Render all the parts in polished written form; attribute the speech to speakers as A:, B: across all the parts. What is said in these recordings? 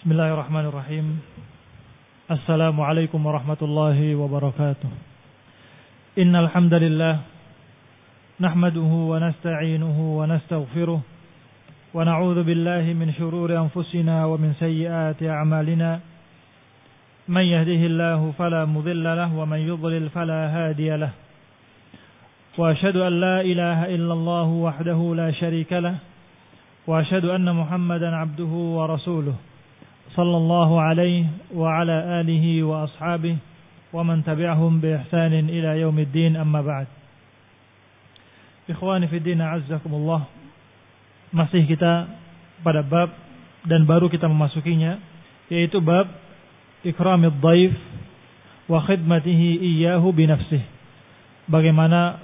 A: Bismillahirrahmanirrahim. Assalamualaikum warahmatullahi wabarakatuh. Innal hamdalillah nahmaduhu wa nasta'inuhu wa nastaghfiruh wa na'udzu billahi min shururi anfusina wa min sayyiati a'malina. Man yahdihillahu fala mudilla lahu wa man yudlil fala hadiya lahu. Wa asyhadu an la ilaha illallah wahdahu la syarika lahu wa asyhadu anna Muhammadan 'abduhu wa rasuluh. Sallallahu alaihi wa ala alihi wa ashabihi wa man tabi'ahum bi ihsanin ila yaumiddin, amma ba'd. Ikhwani fi din, a'azzakumullah. Masih kita pada bab dan baru kita memasukinya, yaitu bab ikramid dhaif wa khidmatihi iyyahu bi nafsihi. Bagaimana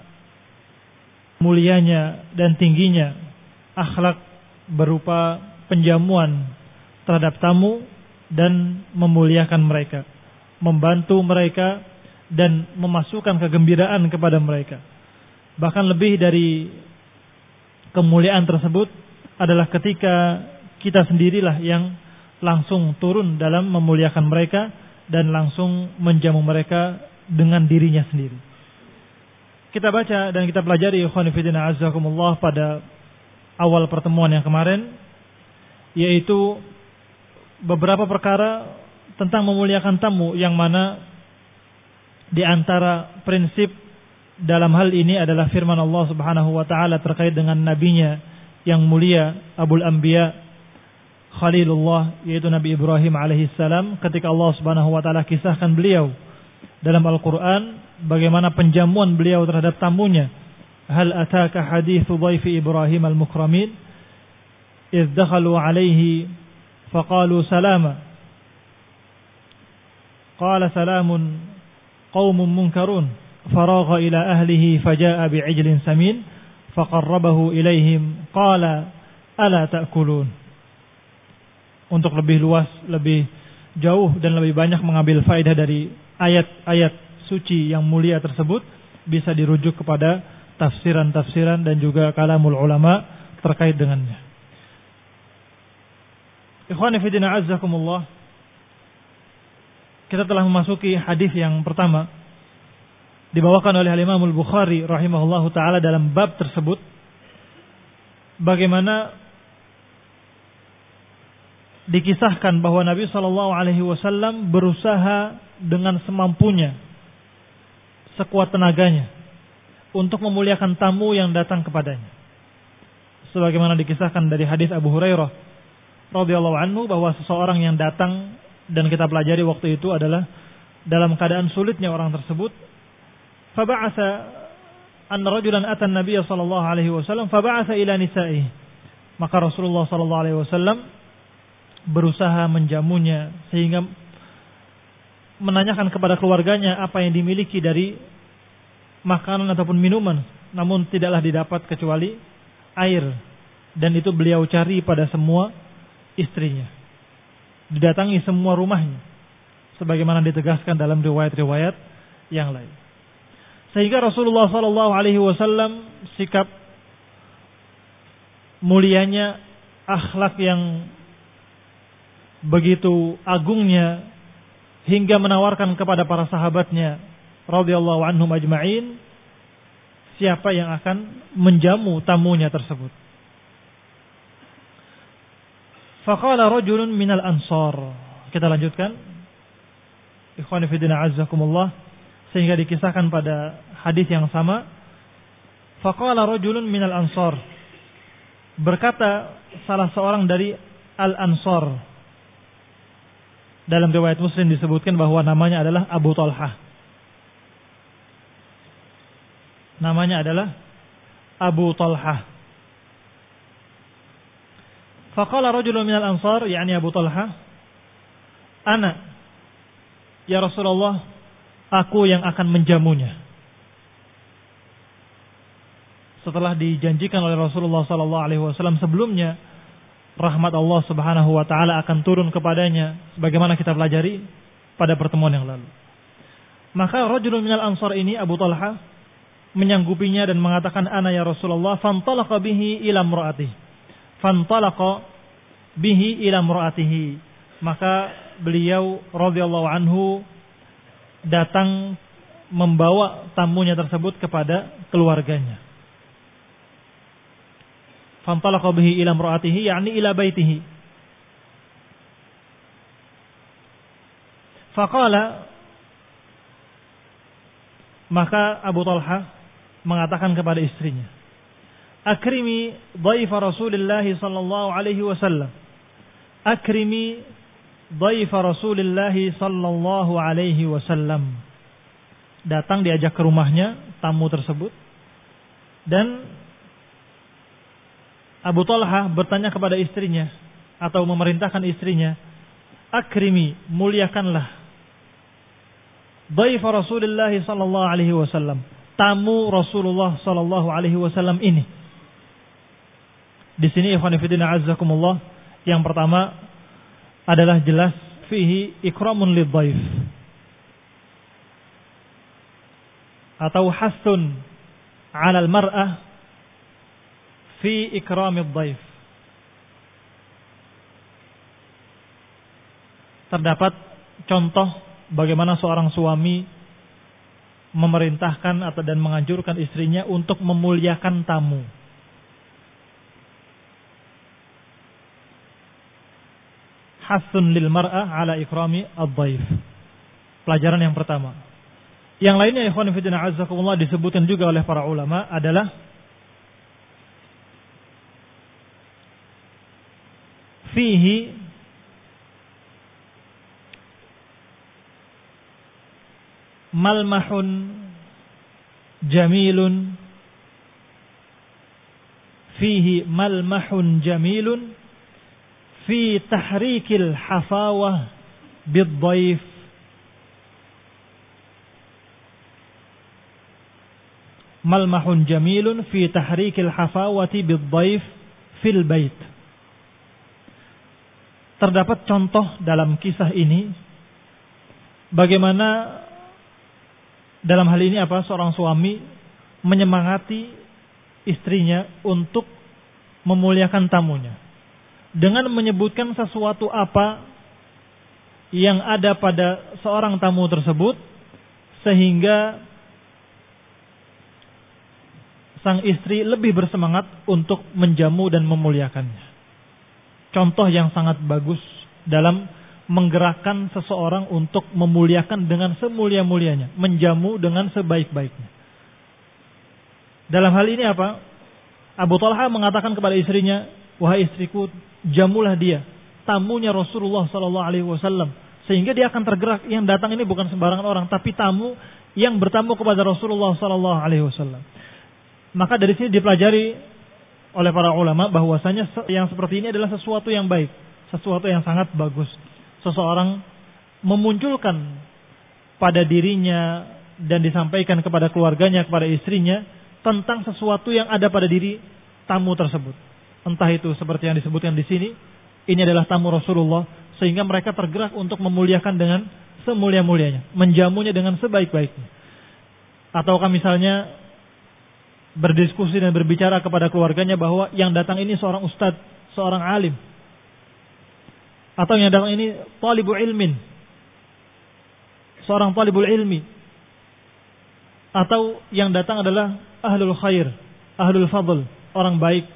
A: mulianya dan tingginya akhlak berupa penjamuan terhadap tamu dan memuliakan mereka, membantu mereka dan memasukkan kegembiraan kepada mereka. Bahkan lebih dari kemuliaan tersebut adalah ketika kita sendirilah yang langsung turun dalam memuliakan mereka dan langsung menjamu mereka dengan dirinya sendiri. Kita baca dan kita pelajari ikhwan fillah azakumullah pada awal pertemuan yang kemarin, yaitu beberapa perkara tentang memuliakan tamu, yang mana di antara prinsip dalam hal ini adalah firman Allah Subhanahu wa taala terkait dengan nabinya yang mulia Abul Anbiya Khalilullah, yaitu Nabi Ibrahim alaihi salam, ketika Allah Subhanahu wa taala kisahkan beliau dalam Al-Qur'an bagaimana penjamuan beliau terhadap tamunya. Hal ataka hadithu dhaifi Ibrahim al-mukramin idh dakhalu alaihi فقالوا سلاما قال سلام قوم منكرون فراغ إلى أهله فجاء بعجل سمين فقربه إليهم قال ألا تأكلون. Untuk lebih luas, lebih jauh dan lebih banyak mengambil faedah dari ayat-ayat suci yang mulia tersebut, bisa dirujuk kepada tafsiran-tafsiran dan juga kalamul ulama terkait dengannya. Ikhwani fi din, a'azzakumullah. Kita telah memasuki hadis yang pertama, dibawakan oleh Imam Al-Bukhari rahimahullahu taala dalam bab tersebut, bagaimana dikisahkan bahwa Nabi sallallahu alaihi wasallam berusaha dengan semampunya, sekuat tenaganya untuk memuliakan tamu yang datang kepadanya. Sebagaimana dikisahkan dari hadis Abu Hurairah radhiyallahu anhu, bahwa seseorang yang datang, dan kita pelajari waktu itu adalah dalam keadaan sulitnya orang tersebut, faba'atha an rajulan atan nabiy sallallahu alaihi wasallam faba'atha ila nisa'ihi, maka Rasulullah sallallahu alaihi wasallam berusaha menjamunya sehingga menanyakan kepada keluarganya apa yang dimiliki dari makanan ataupun minuman, namun tidaklah didapat kecuali air, dan itu beliau cari pada semua istrinya, didatangi semua rumahnya, sebagaimana ditegaskan dalam riwayat-riwayat yang lain. Sehingga Rasulullah sallallahu alaihi wasallam sikap mulianya, akhlak yang begitu agungnya, hingga menawarkan kepada para sahabatnya radhiyallahu anhum ajma'in siapa yang akan menjamu tamunya tersebut. Faqala rajulun minal ansar. Kita lanjutkan. Ikhwani fi din, a'azzakumullah. Sehingga dikisahkan pada hadis yang sama. Faqala rajulun minal ansar. Berkata salah seorang dari al-ansar. Dalam riwayat Muslim disebutkan bahwa namanya adalah Abu Talhah. Namanya adalah Abu Talhah. Faqala rajulun minal ansar, yakni Abu Talhah, ana ya Rasulullah, aku yang akan menjamunya. Setelah dijanjikan oleh Rasulullah sallallahu alaihi wasallam sebelumnya, rahmat Allah Subhanahu wa taala akan turun kepadanya, sebagaimana kita pelajari pada pertemuan yang lalu. Maka rajulun minal ansar ini, Abu Talhah, menyanggupinya dan mengatakan, ana ya Rasulullah, fantalaqa bihi ila imra'atihi. Fantalaqa bihi ila imra'atihi. maka beliau radhiyallahu anhu datang membawa tamunya tersebut kepada keluarganya. Fantalaqa bihi ila imra'atihi, yakni ila baitihi. Faqala, maka Abu Talha mengatakan kepada istrinya, akrimi dhaifa Rasulillah sallallahu alaihi wasallam. Akrimi dhaifa Rasulillah sallallahu alaihi wasallam. Datang diajak ke rumahnya tamu tersebut, dan Abu Talha bertanya kepada istrinya atau memerintahkan istrinya, akrimi, muliakanlah dhaifa Rasulillah sallallahu alaihi wasallam, tamu Rasulullah sallallahu alaihi wasallam ini. Di sini ikhwan fillah azzakumullah, yang pertama adalah jelas fihi ikramun lidhaif atau hasun 'ala al-mar'ah fi ikramid dhaif. Terdapat contoh bagaimana seorang suami memerintahkan atau dan menganjurkan istrinya untuk memuliakan tamu. Hasun lil mar'ah ala ikrami ad-dhaif. Pelajaran yang pertama. Yang lainnya ikhwan fillah azzakumullah disebutkan juga oleh para ulama adalah fihi malmahun jamilun, fihi malmahun jamilun fi tahrikil hafawah bid-dhaif. Malmahun jamilun fi tahrikil hafawati bid-dhaif fil bait. Terdapat contoh dalam kisah ini bagaimana dalam hal ini seorang suami menyemangati istrinya untuk memuliakan tamunya dengan menyebutkan sesuatu apa yang ada pada seorang tamu tersebut sehingga sang istri lebih bersemangat untuk menjamu dan memuliakannya. Contoh yang sangat bagus dalam menggerakkan seseorang untuk memuliakan dengan semulia-mulianya, menjamu dengan sebaik-baiknya. Dalam hal ini Abu Talha mengatakan kepada istrinya, wahai istriku, jamulah dia, tamunya Rasulullah sallallahu alaihi wasallam, sehingga dia akan tergerak. Yang datang ini bukan sembarangan orang, tapi tamu yang bertamu kepada Rasulullah sallallahu alaihi wasallam. Maka dari sini dipelajari oleh para ulama bahwasanya yang seperti ini adalah sesuatu yang baik, sesuatu yang sangat bagus. Seseorang memunculkan pada dirinya dan disampaikan kepada keluarganya, kepada istrinya tentang sesuatu yang ada pada diri tamu tersebut. Entah itu seperti yang disebutkan di sini, ini adalah tamu Rasulullah, sehingga mereka tergerak untuk memuliakan dengan semulia-mulianya, menjamunya dengan sebaik-baiknya. Ataukah misalnya berdiskusi dan berbicara kepada keluarganya bahwa yang datang ini seorang ustadz, seorang alim, atau yang datang ini talibul ilmin, seorang talibul ilmi, atau yang datang adalah ahlul khair, ahlul fadl, orang baik.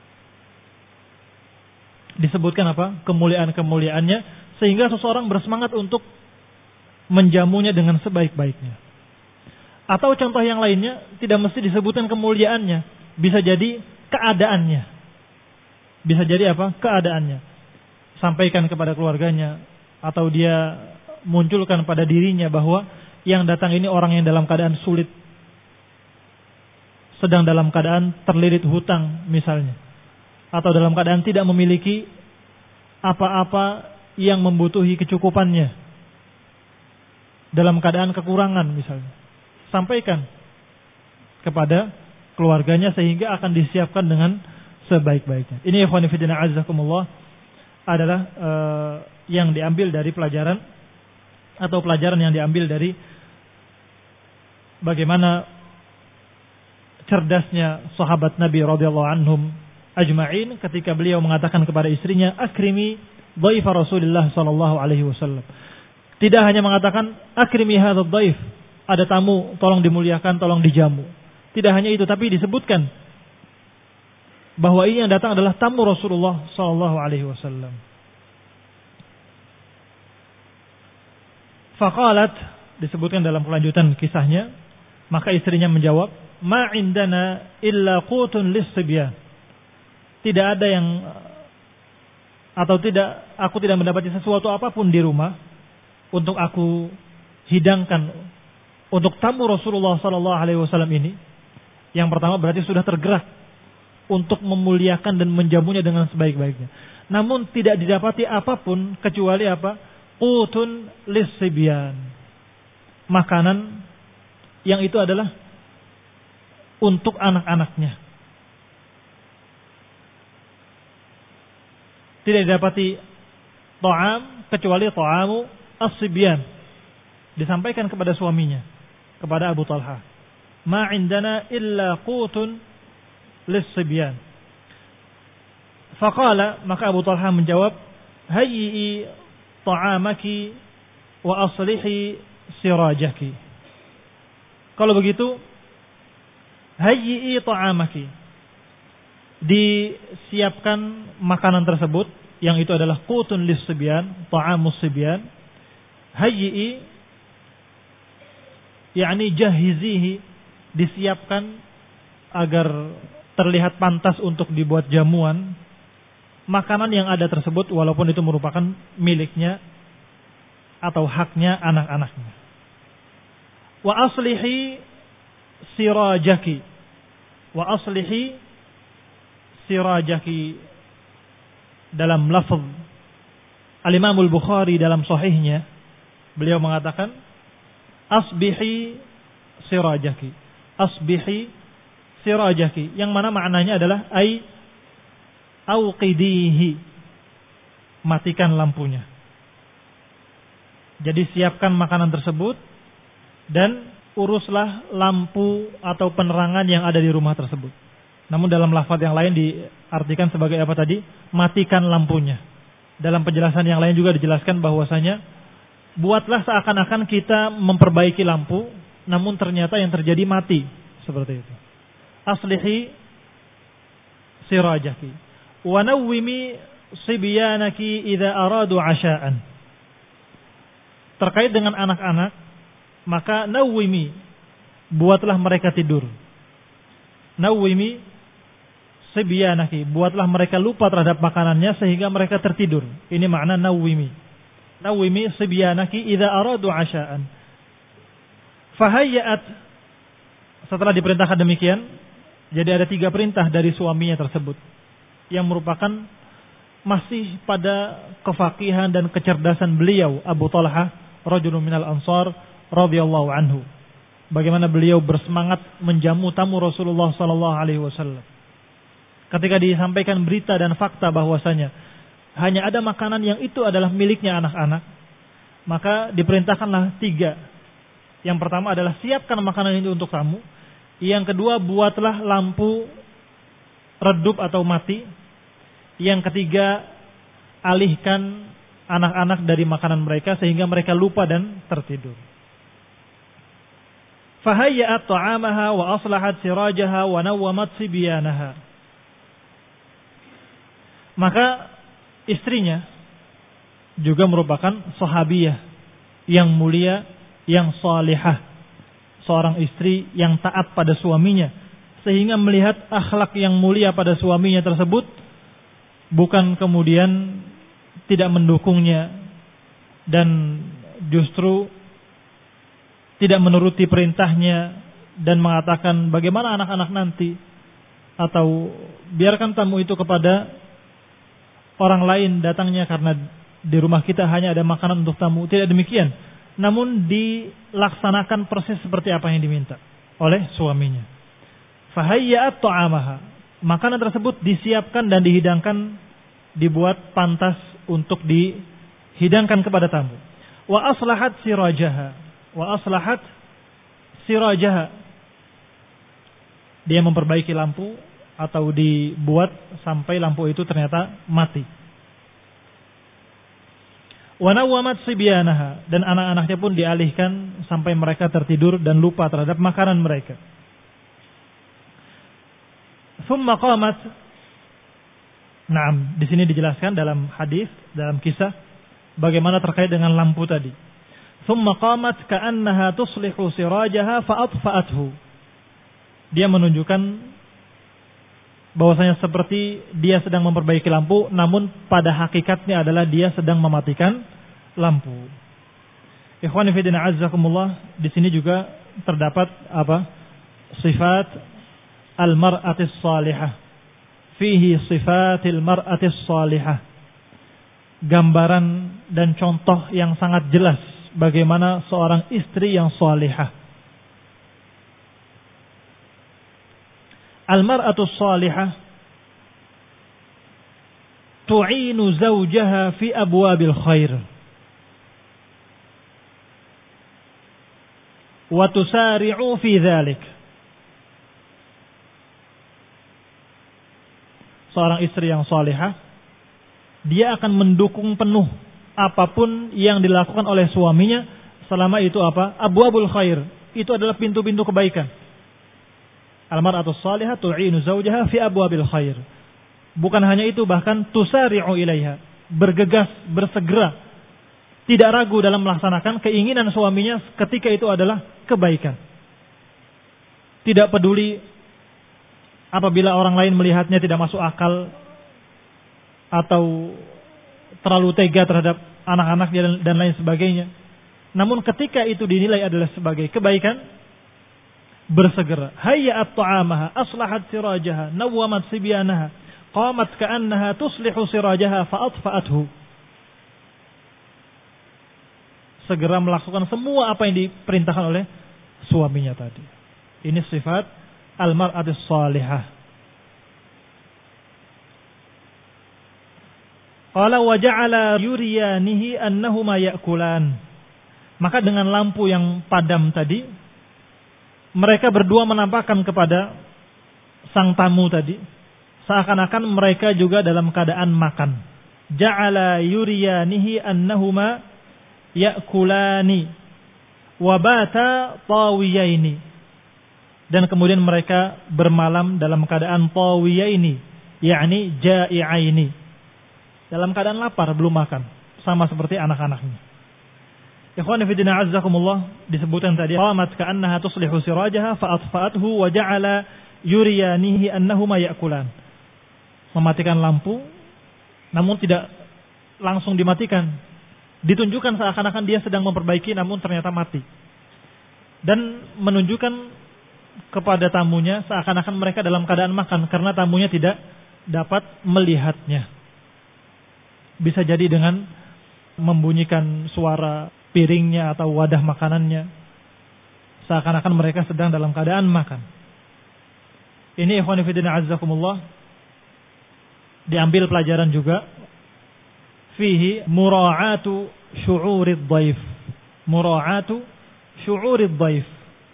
A: Disebutkan kemuliaan-kemuliaannya, sehingga seseorang bersemangat untuk menjamunya dengan sebaik-baiknya. Atau contoh yang lainnya, tidak mesti disebutkan kemuliaannya, bisa jadi keadaannya. Bisa jadi keadaannya. Sampaikan kepada keluarganya, atau dia munculkan pada dirinya bahwa yang datang ini orang yang dalam keadaan sulit, sedang dalam keadaan terlilit hutang misalnya, atau dalam keadaan tidak memiliki apa-apa yang membutuhi kecukupannya, dalam keadaan kekurangan misalnya. Sampaikan kepada keluarganya sehingga akan disiapkan dengan sebaik-baiknya. Ini ikhwan fillah azzakumullah adalah yang diambil dari pelajaran atau pelajaran yang diambil dari bagaimana cerdasnya sahabat Nabi radhiyallahu anhum ajma'in ketika beliau mengatakan kepada istrinya, akrimi dhaif Rasulullah sallallahu alaihi wasallam. Tidak hanya mengatakan akrimi hadzal dhaif, ada tamu tolong dimuliakan, tolong dijamu. Tidak hanya itu, tapi disebutkan bahwa ini yang datang adalah tamu Rasulullah sallallahu alaihi wasallam. Faqalat, disebutkan dalam kelanjutan kisahnya, maka istrinya menjawab, ma indana illa qutun lis-sibyan. Tidak ada yang aku tidak mendapati sesuatu apapun di rumah untuk aku hidangkan untuk tamu Rasulullah sallallahu alaihi wasallam ini. Yang pertama berarti sudah tergerak untuk memuliakan dan menjamunya dengan sebaik-baiknya. Namun tidak didapati apapun kecuali apa? Qutun lis-sibyan. Makanan yang itu adalah untuk anak-anaknya. Tidak didapati ta'am kecuali ta'amu as-sibyan. Disampaikan kepada suaminya, kepada Abu Talha. Ma indana illa qutun lis-sibyan. Faqala, maka Abu Talha menjawab, hayyi ta'amaki wa aslihi sirajaki. Kalau begitu, hayyi ta'amaki, disiapkan makanan tersebut yang itu adalah qutun lis-sibyan, ta'amus sibyan. Hayyi yakni jahizihi, disiapkan agar terlihat pantas untuk dibuat jamuan makanan yang ada tersebut, walaupun itu merupakan miliknya atau haknya anak-anaknya. Wa aslihi sirajaki, wa aslihi sirajaki, dalam lafaz Al-Imam Al-Bukhari dalam sahihnya beliau mengatakan asbihi sirajaki, asbihi sirajaki, yang mana maknanya adalah ai auqidihi, matikan lampunya. Jadi siapkan makanan tersebut dan uruslah lampu atau penerangan yang ada di rumah tersebut. Namun dalam lafaz yang lain diartikan sebagai apa tadi? Matikan lampunya. Dalam penjelasan yang lain juga dijelaskan bahwasanya buatlah seakan-akan kita memperbaiki lampu, namun ternyata yang terjadi mati, seperti itu. Aslihi sirajaki wa nawwimi sibyanaki idza aradu 'asha'an. Terkait dengan anak-anak, maka nawwimi, buatlah mereka tidur. Nawwimi sibyanaki, buatlah mereka lupa terhadap makanannya sehingga mereka tertidur. Ini makna nawwimi. Nawwimi sibyanaki idza aradu 'asha'an. Fahayyat, setelah diperintahkan demikian, jadi ada 3 perintah dari suaminya tersebut yang merupakan masih pada kefaqihan dan kecerdasan beliau Abu Talha rajulun minal ansar radhiyallahu anhu. Bagaimana beliau bersemangat menjamu tamu Rasulullah sallallahu alaihi wasallam. Ketika disampaikan berita dan fakta bahwasanya hanya ada makanan yang itu adalah miliknya anak-anak, maka diperintahkanlah 3. Yang pertama adalah siapkan makanan ini untuk tamu. Yang kedua, buatlah lampu redup atau mati. Yang ketiga, alihkan anak-anak dari makanan mereka sehingga mereka lupa dan tertidur. Fahayyat ta'amaha wa aslahat sirajaha wa nawwamat sibyanaha. Maka istrinya juga merupakan sahabiyah yang mulia, yang salihah, seorang istri yang taat pada suaminya, sehingga melihat akhlak yang mulia pada suaminya tersebut, bukan kemudian tidak mendukungnya dan justru tidak menuruti perintahnya dan mengatakan bagaimana anak-anak nanti, atau biarkan tamu itu kepada orang lain datangnya karena di rumah kita hanya ada makanan untuk tamu. Tidak demikian, namun dilaksanakan persis seperti apa yang diminta oleh suaminya. Fahayyat ta'amaha, makanan tersebut disiapkan dan dihidangkan, dibuat pantas untuk dihidangkan kepada tamu. Wa aslahat sirajaha, wa aslahat sirajaha, dia memperbaiki lampu atau dibuat sampai lampu itu ternyata mati. Wa nawwamat sibyanaha, dan anak-anaknya pun dialihkan sampai mereka tertidur dan lupa terhadap makanan mereka. Tsumma qamat. Naam, di sini dijelaskan dalam hadis, dalam kisah bagaimana terkait dengan lampu tadi. Tsumma qamat ka'annaha tuslihu sirajaha fa'atfa'athu. Dia menunjukkan bahwasanya seperti dia sedang memperbaiki lampu, namun pada hakikatnya adalah dia sedang mematikan lampu. Ikhwani fi din azzakumullah, di sini juga terdapat apa? Sifat al-mar'atis salihah. Fihi sifatil mar'atis salihah. Gambaran dan contoh yang sangat jelas bagaimana seorang istri yang salihah. Al-mar'atus salihah tu'inu zawjaha fi abwabil khair wa tusari'u fi dhalik. Seorang istri yang salihah, dia akan mendukung penuh apapun yang dilakukan oleh suaminya selama itu apa? Abwabul khair. Itu adalah pintu-pintu kebaikan. Al-mar'atus salihah tu'inu zawjaha fi abwabil khair. Bukan hanya itu, bahkan tusari'u ilaiha, bergegas, bersegera, tidak ragu dalam melaksanakan keinginan suaminya ketika itu adalah kebaikan. Tidak peduli apabila orang lain melihatnya tidak masuk akal atau terlalu tega terhadap anak-anaknya dan lain sebagainya. Namun ketika itu dinilai adalah sebagai kebaikan, bersegera. Hayya'at ta'amaha, aslahat sirajaha, nawwamat sibyanaha, qamat ka'annaha tuslihu sirajaha fa'atfa'athu. Segera melakukan semua apa yang diperintahkan oleh suaminya tadi. Ini sifat al-mar'atis salihah. Qala wa ja'ala yuriyanihi annahuma ya'kulan. Maka dengan lampu yang padam tadi, mereka berdua menampakkan kepada sang tamu tadi seakan-akan mereka juga dalam keadaan makan. Ja'ala yuriyanihi annahuma ya'kulani wa bata tawiyaini. Dan kemudian mereka bermalam dalam keadaan tawiyaini, yakni ja'i'aini. Dalam keadaan lapar, belum makan, sama seperti anak-anaknya. Ikhwani fi din azzakumullah, disebutkan tadi qamat ka'annaha tuslihu sirajaha fa'atfa'athu wa ja'ala yuriyanihi annahuma ya'kulan. Mematikan lampu namun tidak langsung dimatikan. Ditunjukkan seakan-akan dia sedang memperbaiki namun ternyata mati. Dan menunjukkan kepada tamunya seakan-akan mereka dalam keadaan makan karena tamunya tidak dapat melihatnya. Bisa jadi dengan membunyikan suara piringnya atau wadah makanannya, seakan-akan mereka sedang dalam keadaan makan. Ini ikhwan fillah azzakumullah, diambil pelajaran juga. Fihi mura'atu syu'urid dhaif. Mura'atu syu'urid dhaif.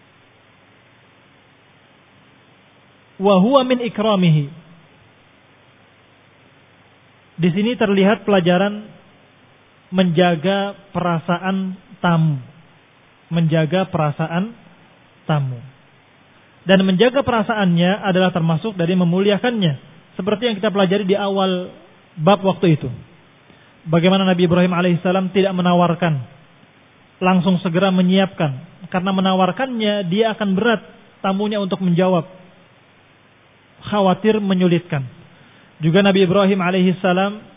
A: Wa huwa min ikramihi. Di sini terlihat pelajaran menjaga perasaan tamu. Menjaga perasaan tamu. Dan menjaga perasaannya adalah termasuk dari memuliakannya. Seperti yang kita pelajari di awal bab waktu itu. Bagaimana Nabi Ibrahim alaihissalam tidak menawarkan, langsung segera menyiapkan. Karena menawarkannya dia akan berat tamunya untuk menjawab. Khawatir menyulitkan. Juga Nabi Ibrahim alaihissalam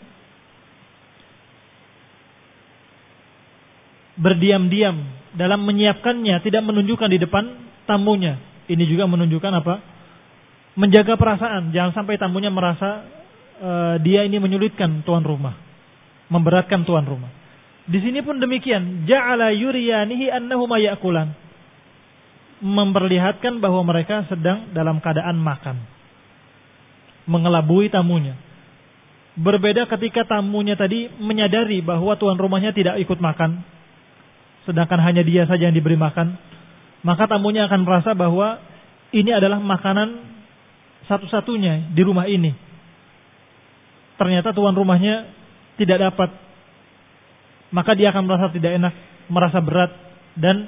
A: berdiam-diam dalam menyiapkannya, tidak menunjukkan di depan tamunya. Ini juga menunjukkan apa? Menjaga perasaan, jangan sampai tamunya merasa dia ini menyulitkan tuan rumah, memberatkan tuan rumah. Di sini pun demikian, ja'ala yuriyanihi annahuma ya'kulan. Memperlihatkan bahwa mereka sedang dalam keadaan makan. Mengelabui tamunya. Berbeda ketika tamunya tadi menyadari bahwa tuan rumahnya tidak ikut makan, sedangkan hanya dia saja yang diberi makan, maka tamunya akan merasa bahwa ini adalah makanan satu-satunya di rumah ini. Ternyata tuan rumahnya tidak dapat maka dia akan merasa tidak enak, merasa berat, dan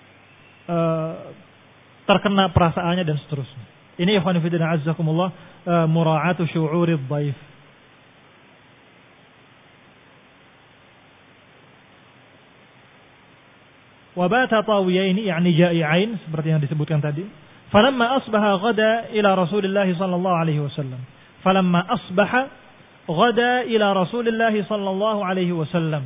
A: terkena perasaannya dan seterusnya. Ini ikhwan fillah azzakumullah, mura'atu syu'uridh dhaif. Wa bata tawiyaini yani ja'i'ain, seperti yang disebutkan tadi. Falamma asbaha ghada ila Rasulillah sallallahu alaihi wasallam. Falamma asbaha ghada ila Rasulillah sallallahu alaihi wasallam.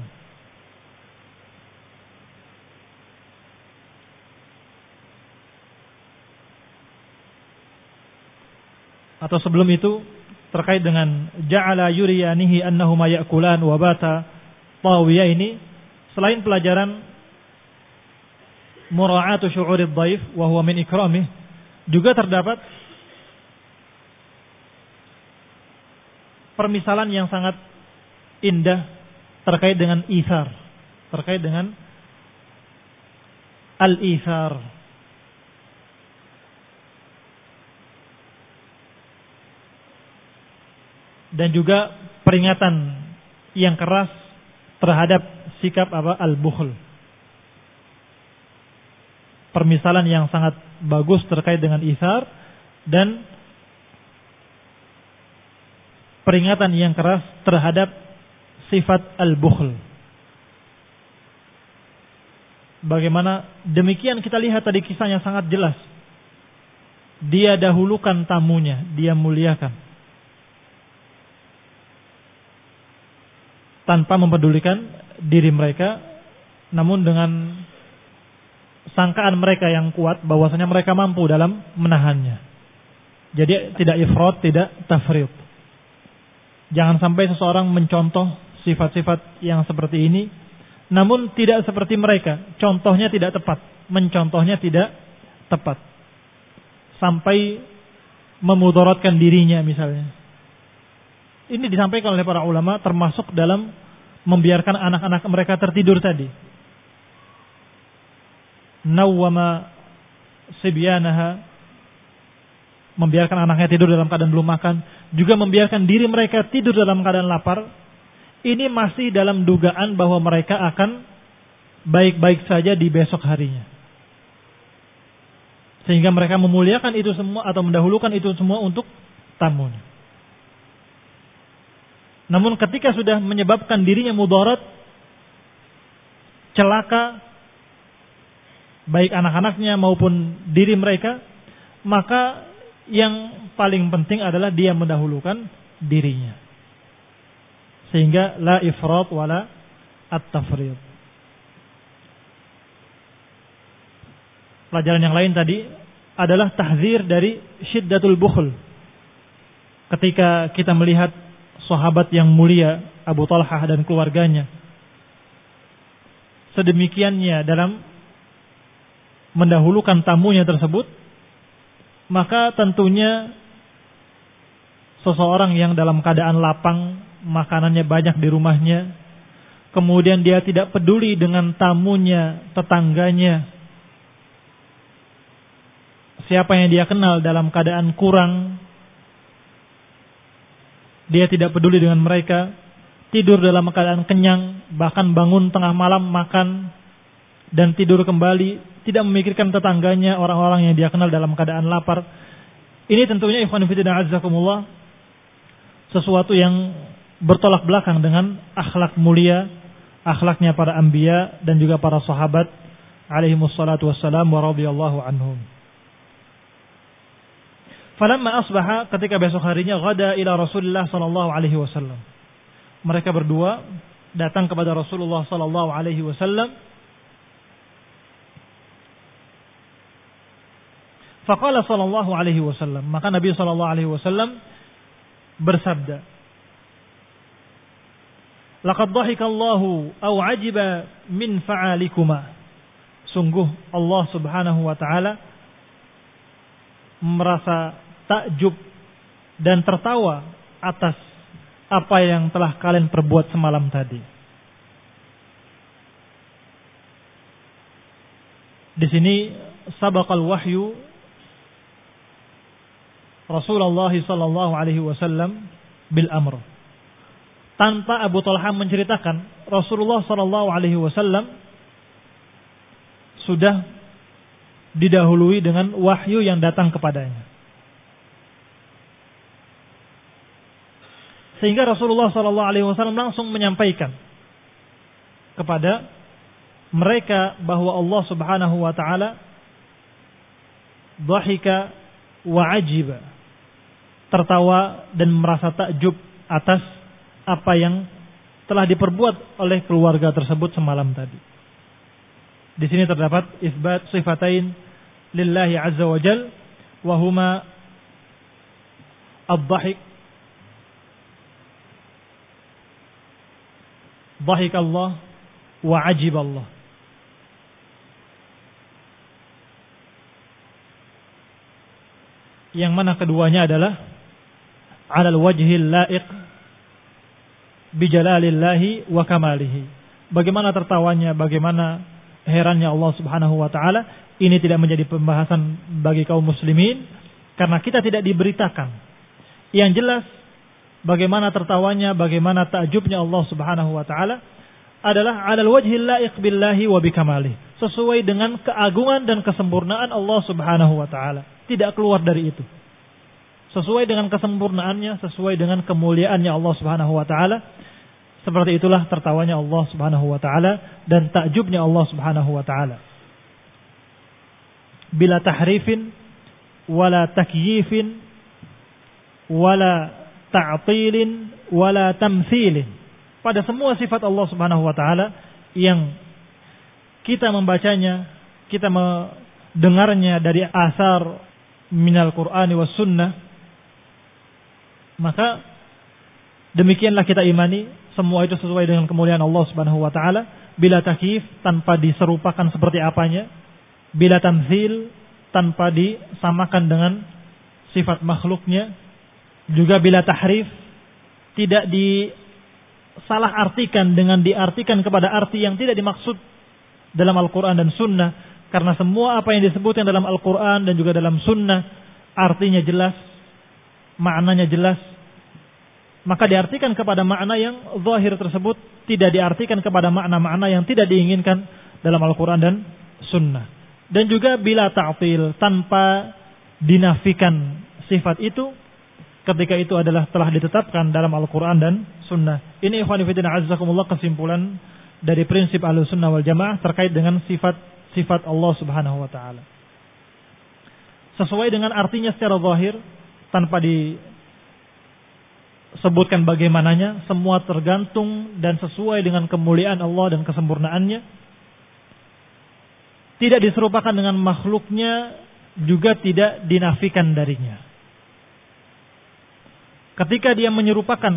A: Atau sebelum itu terkait dengan ja'ala yuriyanihi annahuma ya'kulan wa bata tawiya ini, selain pelajaran mura'atu syu'uridh dhaif wa huwa min ikramih, juga terdapat permisalan yang sangat indah terkait dengan ithar, terkait dengan al-ithar. Dan juga peringatan yang keras terhadap sikap al-bukhl. Permisalan yang sangat bagus terkait dengan ithar dan peringatan yang keras terhadap sifat al-bukhl. Bagaimana demikian kita lihat tadi kisahnya sangat jelas. Dia dahulukan tamunya, dia muliakan, tanpa mempedulikan diri mereka, namun dengan sangkaan mereka yang kuat bahwasanya mereka mampu dalam menahannya. Jadi tidak ifrat, tidak tafrit. Jangan sampai seseorang mencontoh sifat-sifat yang seperti ini, namun tidak seperti mereka. Contohnya tidak tepat, mencontohnya tidak tepat, sampai memudaratkan dirinya misalnya. Ini disampaikan oleh para ulama termasuk dalam membiarkan anak-anak mereka tertidur tadi. Nawwama sibyanaha, membiarkan anaknya tidur dalam keadaan belum makan, juga membiarkan diri mereka tidur dalam keadaan lapar. Ini masih dalam dugaan bahwa mereka akan baik-baik saja di besok harinya. Sehingga mereka memuliakan itu semua atau mendahulukan itu semua untuk tamunya. Namun ketika sudah menyebabkan dirinya mudarat, celaka, baik anak-anaknya maupun diri mereka, maka yang paling penting adalah dia mendahulukan dirinya. Sehingga la ifrat wala at-tafrid. Pelajaran yang lain tadi adalah tahzir dari syiddatul bukhl. Ketika kita melihat sahabat yang mulia Abu Talhah dan keluarganya sedemikiannya dalam mendahulukan tamunya tersebut, maka tentunya seseorang yang dalam keadaan lapang, makanannya banyak di rumahnya, kemudian dia tidak peduli dengan tamunya, tetangganya, siapa yang dia kenal dalam keadaan kurang, dia tidak peduli dengan mereka, tidur dalam keadaan kenyang, bahkan bangun tengah malam makan dan tidur kembali, tidak memikirkan tetangganya, orang-orang yang dia kenal dalam keadaan lapar. Ini tentunya ikhwan fillah azzakumullah, sesuatu yang bertolak belakang dengan akhlak mulia, akhlaknya para anbiya dan juga para sahabat alaihimus salatu wassalam wa radhiyallahu anhum. Falamma asbaha, ketika besok harinya, ghada ila Rasulullah sallallahu alaihi wasallam. Mereka berdua datang kepada Rasulullah sallallahu alaihi wasallam. Faqala sallallahu alaihi wasallam, maka Nabi sallallahu alaihi wasallam bersabda, laqad dhahikallahu aw ajiba min fa'alikuma. Sungguh Allah Subhanahu wa taala merasa takjub dan tertawa atas apa yang telah kalian perbuat semalam tadi. Di sini sabaqal wahyu Rasulullah sallallahu alaihi wasallam bil amr. tanpa Abu Talha menceritakan, Rasulullah sallallahu alaihi wasallam sudah didahului dengan wahyu yang datang kepadanya. Sehingga Rasulullah sallallahu alaihi wasallam langsung menyampaikan kepada mereka bahwa Allah Subhanahu wa taala dhahika wa ajiba, tertawa dan merasa takjub atas apa yang telah diperbuat oleh keluarga tersebut semalam tadi. Di sini terdapat isbat sifatain lillahi azza wa jal wa huma ad-dhahik, dhahik Allah wa ajib Allah. Yang mana keduanya adalah alal wajhil laiq bijalalillahi wa kamalihi. Bagaimana tertawanya, bagaimana herannya Allah Subhanahu wa taala, ini tidak menjadi pembahasan bagi kaum muslimin karena kita tidak diberitakan. Yang jelas bagaimana tertawanya, bagaimana takjubnya Allah Subhanahu wa taala adalah alal wajhil laiq billahi wa bikamalihi, sesuai dengan keagungan dan kesempurnaan Allah Subhanahu wa taala. Tidak keluar dari itu. Sesuai dengan kesempurnaannya, sesuai dengan kemuliaannya Allah Subhanahu wa taala. Seperti itulah tertawanya Allah Subhanahu wa taala dan takjubnya Allah Subhanahu wa taala. Bila tahrifin wala takyifin wala ta'tilin wala tamtsilin. Pada semua sifat Allah Subhanahu wa taala yang kita membacanya, kita mendengarnya dari asar minal Qur'ani was sunnah, maka demikianlah kita imani semua itu sesuai dengan kemuliaan Allah Subhanahu wa taala, bila takyif tanpa diserupakan seperti apanya, bila tamtsil tanpa disamakan dengan sifat makhluknya, juga bila tahrif tidak disalah artikan dengan diartikan kepada arti yang tidak dimaksud dalam Al-Qur'an dan Sunnah, karena semua apa yang disebutkan dalam Al-Qur'an dan juga dalam Sunnah artinya jelas, maknanya jelas, maka diartikan kepada makna yang zahir tersebut, tidak diartikan kepada makna-makna yang tidak diinginkan dalam Al-Quran dan Sunnah. Dan juga bila ta'til, tanpa dinafikan sifat itu ketika itu adalah telah ditetapkan dalam Al-Quran dan Sunnah. Ini ikhwan fillah azzakumullah kesimpulan dari prinsip Ahlussunnah wal Jamaah terkait dengan sifat Allah Subhanahu wa taala. Sesuai dengan artinya secara zahir, tanpa disebutkan bagaimananya, semua tergantung dan sesuai dengan kemuliaan Allah dan kesempurnaannya. Tidak diserupakan dengan makhluknya, juga tidak dinafikan darinya. Ketika dia menyerupakan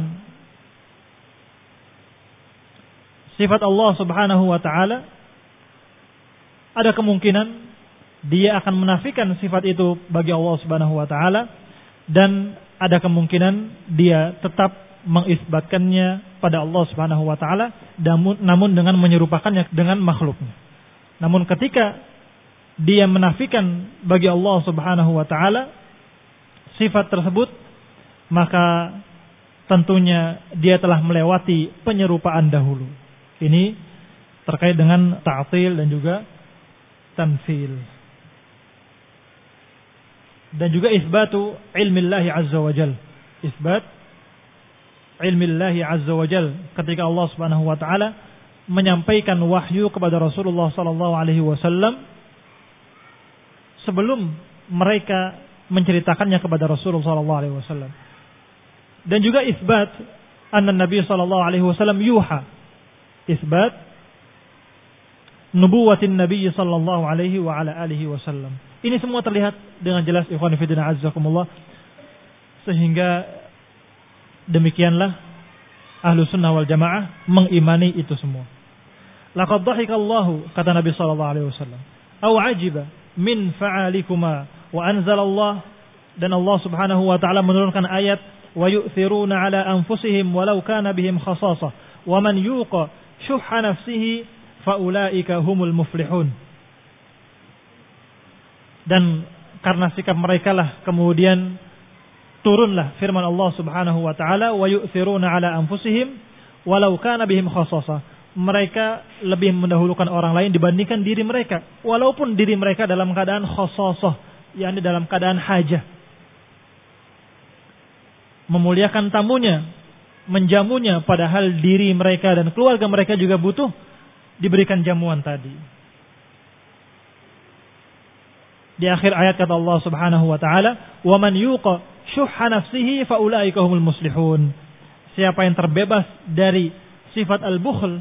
A: sifat Allah Subhanahu wa taala, ada kemungkinan dia akan menafikan sifat itu bagi Allah Subhanahu wa taala, dan ada kemungkinan dia tetap mengisbatkannya pada Allah Subhanahu wa taala, namun dengan menyerupakannya dengan makhluknya. Namun ketika dia menafikan bagi Allah Subhanahu wa taala sifat tersebut, maka tentunya dia telah melewati penyerupaan dahulu. Ini terkait dengan ta'til dan juga tamtsil. Dan juga isbatu ilmillahi azza wa jal. Isbat ilmillahi azza wa jal, ketika Allah Subhanahu wa taala menyampaikan wahyu kepada Rasulullah sallallahu alaihi wasallam sebelum mereka menceritakannya kepada Rasulullah sallallahu alaihi wasallam. Dan juga isbat anna Nabi sallallahu alaihi wasallam yuha. Isbat nubuwatin Nabi sallallahu alaihi wa ala alihi wasallam. Ini semua terlihat dengan jelas ikhwan fillah azzakumullah, sehingga demikianlah Ahlussunnah wal Jamaah mengimani itu semua. Laqad dhahika Allahu, kata Nabi sallallahu alaihi wasallam, aw ajiba min fa'alikuma, wa anzala Allah, dan Allah Subhanahu wa taala menurunkan ayat wa yu'thiruna ala anfusihim walau kana bihim khasasah wa man yuqa syuhha nafsihi faulaika humul muflihun. Dan karena sikap mereka lah kemudian turunlah firman Allah Subhanahu wa taala, wa yu'thiruna ala anfusihim walau kana bihim khassasah. Mereka lebih mendahulukan orang lain dibandingkan diri mereka, walaupun diri mereka dalam keadaan khassasah, yakni dalam keadaan hajah. Memuliakan tamunya, menjamunya, padahal diri mereka dan keluarga mereka juga butuh diberikan jamuan tadi. Di akhir ayat kata Allah Subhanahu wa taala, "Wa man yuqa syuhha nafsihi fa ulaika humul muslihun." Siapa yang terbebas dari sifat al-bukhl,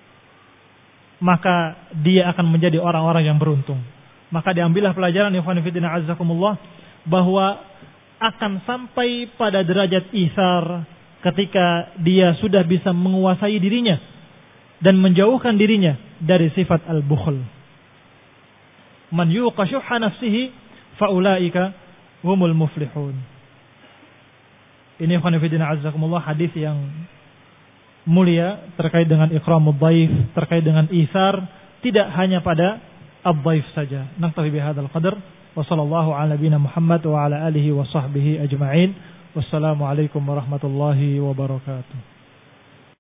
A: maka dia akan menjadi orang-orang yang beruntung. Maka diambillah pelajaran ikhwan fillah azzakumullah, bahwa akan sampai pada derajat isar ketika dia sudah bisa menguasai dirinya dan menjauhkan dirinya dari sifat al-bukhl. Man yuqa syuhha nafsihi fa ulaika humul muflihun. Ini ikhwan fillah azzakumullah hadis yang mulia terkait dengan ikramud dhaif, terkait dengan isar, tidak hanya pada ad-dhaif saja. Naktafi bihadzal qadar wa sallallahu ala nabiyina Muhammad wa ala alihi wa sahbihi ajma'in. Wassalamu alaikum warahmatullahi wabarakatuh.